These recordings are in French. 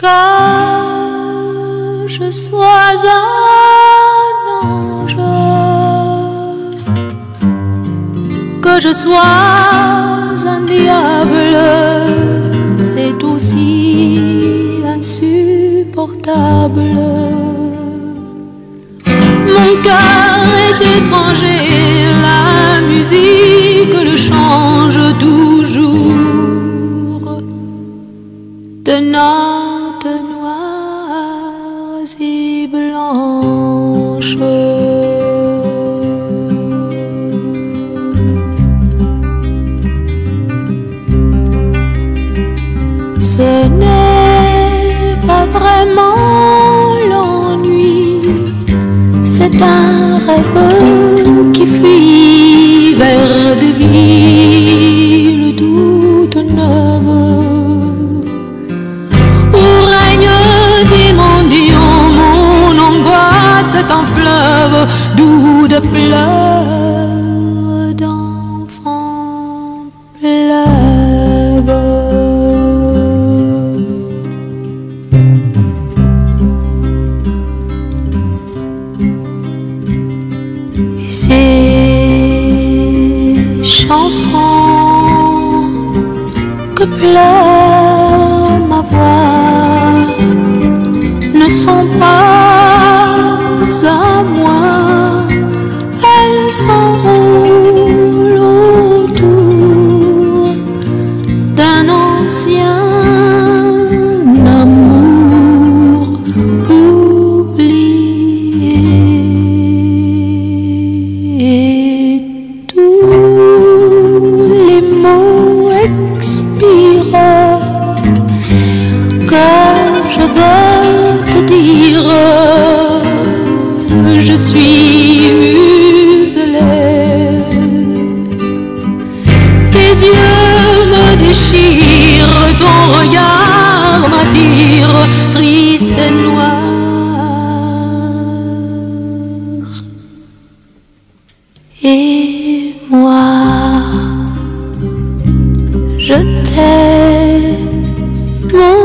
que je sois un ange, que je sois un diable, c'est aussi insupportable. Mon cœur est étranger, la musique le change toujours de notes noires et blanches. Ce n'est pas vraiment l'ennui, c'est un rêve qui fuit vers des villes toutes neuves, où règne des mendiants. Mon angoisse est un fleuve d'où de pleurs d'enfants pleuvent. Ces chansons que pleure ma voix ne sont pas à moi, elles s'enroulent autour d'un ancien amour oublié. Les mots expirent que je veux te dire. Je suis muselée, tes yeux me déchirent, ton regard m'attire, triste et noir. Et moi, je t'aime, mon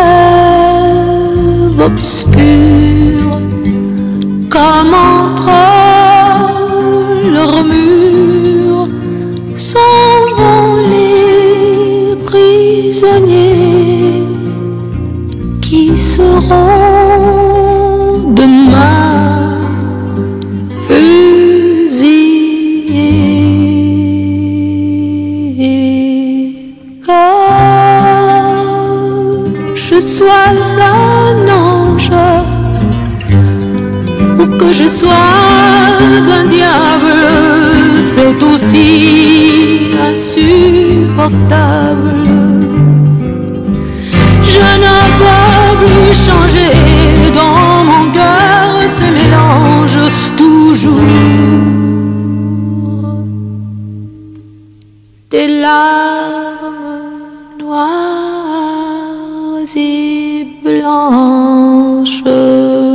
rêve obscur, comme entre leurs murs s'en vont les prisonniers qui seront demain fusillés. Que je sois un ange ou que je sois un diable, c'est aussi insupportable. Je ne peux plus changer, dans mon cœur se mélange toujours des larmes noires et blanches.